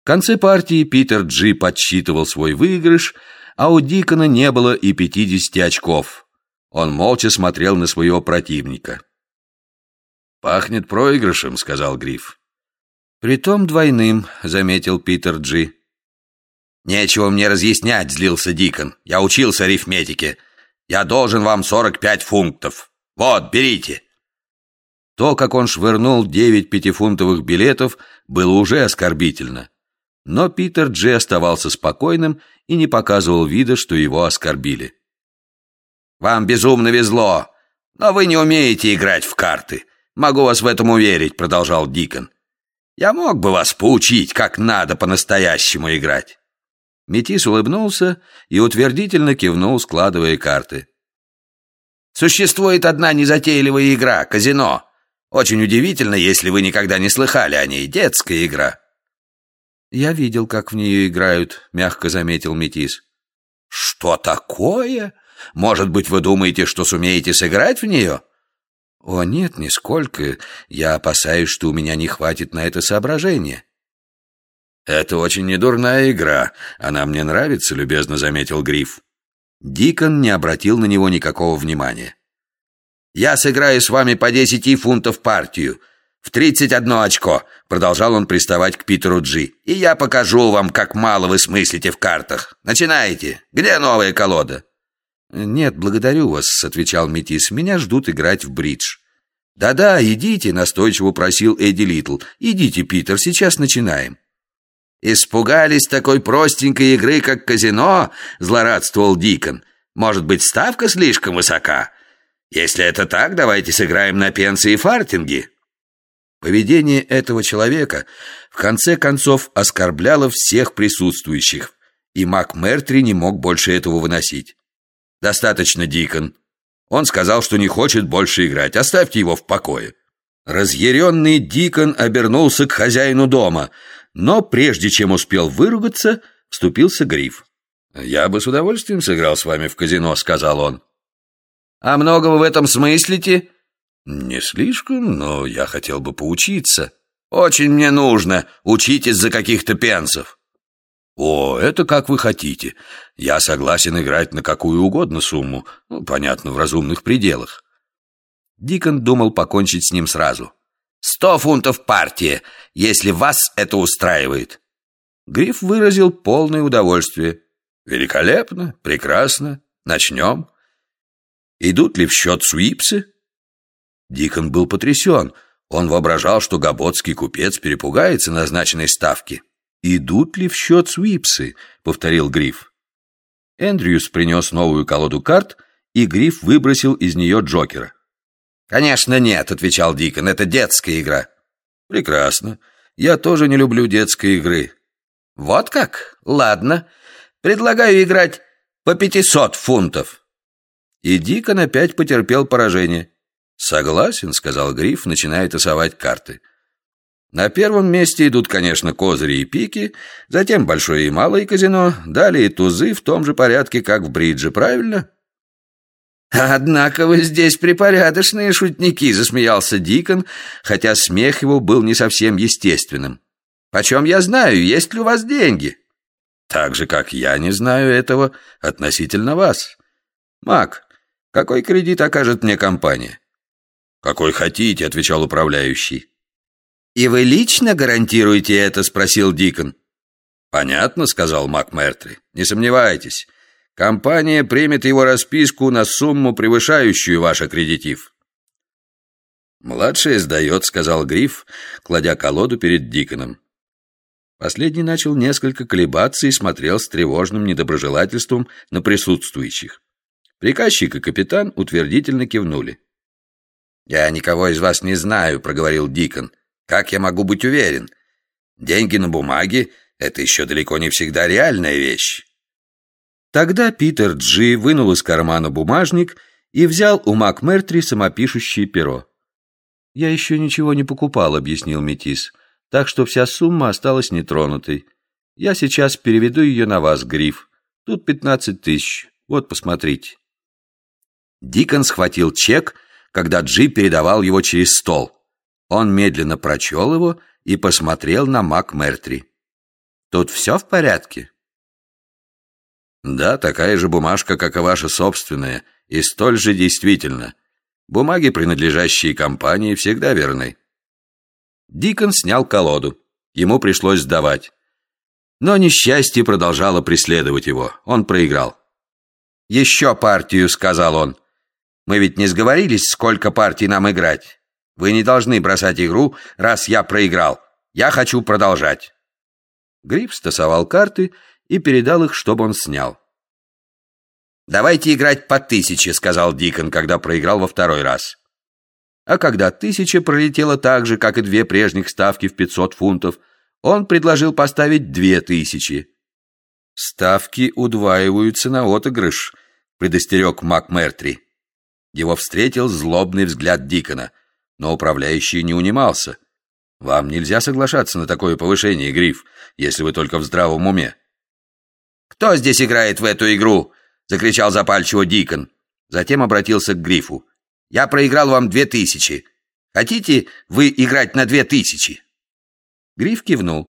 В конце партии Питер Джи подсчитывал свой выигрыш, а у Дикона не было и 50 очков. Он молча смотрел на своего противника. «Пахнет проигрышем», — сказал Гриф. «Притом двойным», — заметил Питер Джи. «Нечего мне разъяснять», — злился Дикон. «Я учился арифметике. Я должен вам 45 фунтов. Вот, берите». То, как он швырнул 9 пятифунтовых билетов, было уже оскорбительно. Но Питер Джи оставался спокойным и не показывал вида, что его оскорбили. «Вам безумно везло, но вы не умеете играть в карты. Могу вас в этом уверить», — продолжал Дикон. «Я мог бы вас поучить, как надо по-настоящему играть». Метис улыбнулся и утвердительно кивнул, складывая карты. «Существует одна незатейливая игра — казино. Очень удивительно, если вы никогда не слыхали о ней. Детская игра». «Я видел, как в нее играют», — мягко заметил Метис. «Что такое? Может быть, вы думаете, что сумеете сыграть в нее?» «О, нет, нисколько. Я опасаюсь, что у меня не хватит на это соображения». «Это очень недурная игра. Она мне нравится», — любезно заметил Гриф. Дикон не обратил на него никакого внимания. «Я сыграю с вами по 10 фунтов партию. В 31 очко», — продолжал он приставать к Питеру Джи. «И я покажу вам, как мало вы смыслите в картах. Начинайте. Где новая колода?» «Нет, благодарю вас», — отвечал Метис. «Меня ждут играть в бридж». «Да-да, идите», — настойчиво просил Эдди Литл. «Идите, Питер, сейчас начинаем». «Испугались такой простенькой игры, как казино?» — злорадствовал Дикон. «Может быть, ставка слишком высока? Если это так, давайте сыграем на пенсы и фартинги». Поведение этого человека в конце концов оскорбляло всех присутствующих, и МакМертри не мог больше этого выносить. «Достаточно, Дикон. Он сказал, что не хочет больше играть. Оставьте его в покое». Разъяренный Дикон обернулся к хозяину дома, но прежде чем успел выругаться, вступился Гриф. «Я бы с удовольствием сыграл с вами в казино», — сказал он. «А много вы в этом смыслите?» «Не слишком, но я хотел бы поучиться». «Очень мне нужно. Учитесь за каких-то пенсов». «О, это как вы хотите. Я согласен играть на какую угодно сумму. Понятно, в разумных пределах». Дикон думал покончить с ним сразу. 100 фунтов партия, если вас это устраивает». Гриф выразил полное удовольствие. «Великолепно, прекрасно. Начнем. Идут ли в счет суипсы?» Дикон был потрясен. Он воображал, что габотский купец перепугается назначенной ставки. «Идут ли в счет суипсы?» — повторил Гриф. Эндрюс принес новую колоду карт, и Гриф выбросил из нее джокера. «Конечно нет», — отвечал Дикон, — «это детская игра». «Прекрасно. Я тоже не люблю детской игры». «Вот как? Ладно. Предлагаю играть по 500 фунтов». И Дикон опять потерпел поражение. «Согласен», — сказал Гриф, начиная тасовать карты. На первом месте идут, конечно, козыри и пики, затем большое и малое казино, далее тузы в том же порядке, как в бридже, правильно? «Однако вы здесь припорядочные шутники», — засмеялся Дикон, хотя смех его был не совсем естественным. «Почем я знаю, есть ли у вас деньги?» «Так же, как я не знаю этого относительно вас. Мак, какой кредит окажет мне компания?» «Какой хотите», — отвечал управляющий. «И вы лично гарантируете это?» — спросил Дикон. «Понятно», — сказал МакМертри. «Не сомневайтесь. Компания примет его расписку на сумму, превышающую ваш аккредитив». «Младшая сдает», — сказал Гриф, кладя колоду перед Диконом. Последний начал несколько колебаться и смотрел с тревожным недоброжелательством на присутствующих. Приказчик и капитан утвердительно кивнули. «Я никого из вас не знаю», — проговорил Дикон. «Как я могу быть уверен? Деньги на бумаге — это еще далеко не всегда реальная вещь». Тогда Питер Джи вынул из кармана бумажник и взял у МакМертри самопишущее перо. «Я еще ничего не покупал», — объяснил Метис, «так что вся сумма осталась нетронутой. Я сейчас переведу ее на вас, Гриф. Тут 15 тысяч. Вот, посмотрите». Дикон схватил чек, когда Джи передавал его через стол. Он медленно прочел его и посмотрел на МакМертри. Тут все в порядке?» «Да, такая же бумажка, как и ваша собственная, и столь же действительно. Бумаги, принадлежащие компании, всегда верны». Дикон снял колоду. Ему пришлось сдавать. Но несчастье продолжало преследовать его. Он проиграл. «Еще партию», — сказал он. «Мы ведь не сговорились, сколько партий нам играть. Вы не должны бросать игру, раз я проиграл. Я хочу продолжать». Гриф стасовал карты и передал их, чтобы он снял. «Давайте играть по 1000», — сказал Дикон, когда проиграл во второй раз. А когда 1000 пролетела так же, как и 2 прежних ставки в 500 фунтов, он предложил поставить 2000. «Ставки удваиваются на отыгрыш», — предостерег МакМертри. Его встретил злобный взгляд Дикона, но управляющий не унимался. «Вам нельзя соглашаться на такое повышение, Гриф, если вы только в здравом уме». «Кто здесь играет в эту игру?» — закричал запальчиво Дикон. Затем обратился к Грифу. «Я проиграл вам 2000. Хотите вы играть на 2000?» Гриф кивнул.